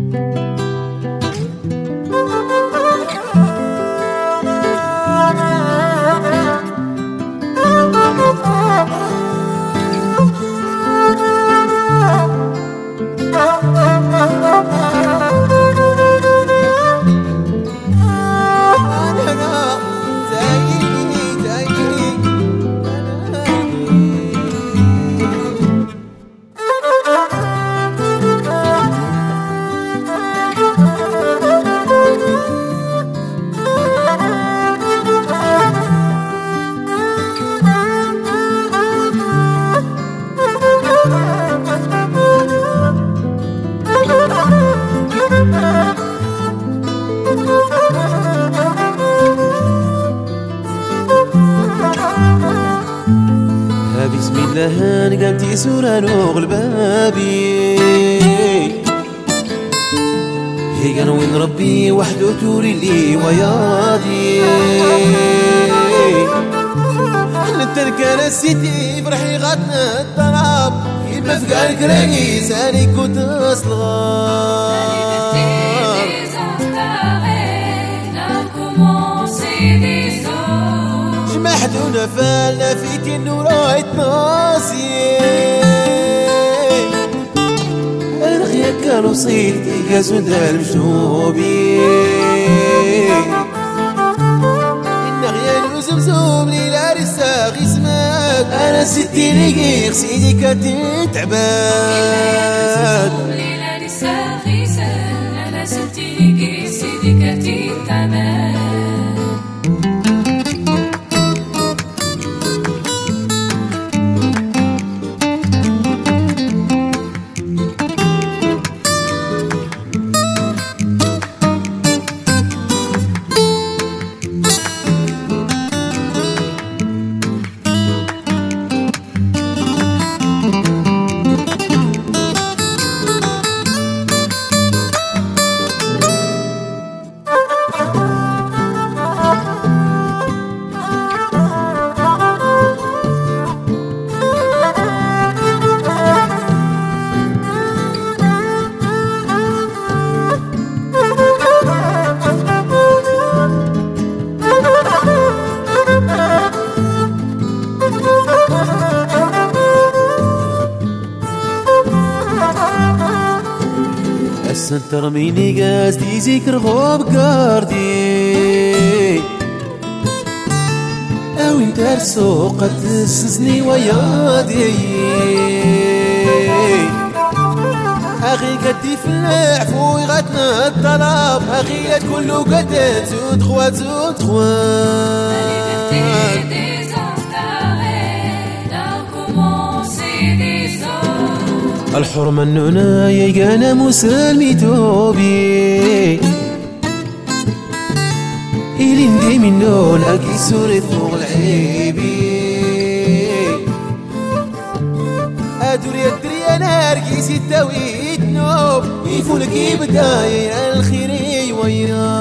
بسم الله نقامتي سورة نوغل بابي هي كان وين ربي وحده توري لي وياضي نتركا نسيتي فرحي غادنا الطراب يبقى في قالك راقي ساني كنت صغار جمحتونا فالنا فيك النورايت ناصي انا غياك كانوا صيدي كازو دار مجنوبي إن غيان وزمزوم لي لا رساغ اسمك انا ستي ليك سيدي كاتي تعبان لي لا رساغ اسمك انا ستي ليك سيدي كاتي تعبان السنتر ميني قاسدي ذكر غوب قاردي او انت رسوق تسسني ويادي اخي قدي في العفو يغتنا الطلب اخي كله قد زود خوات زود خوات الحرمة النونا يجانا مسلمي توبي إلين دي من نون أكي سورة فوق العيبي أدوري أدري أنا أرقي ستة ويتنوب يفولكي بداية الخيري ويا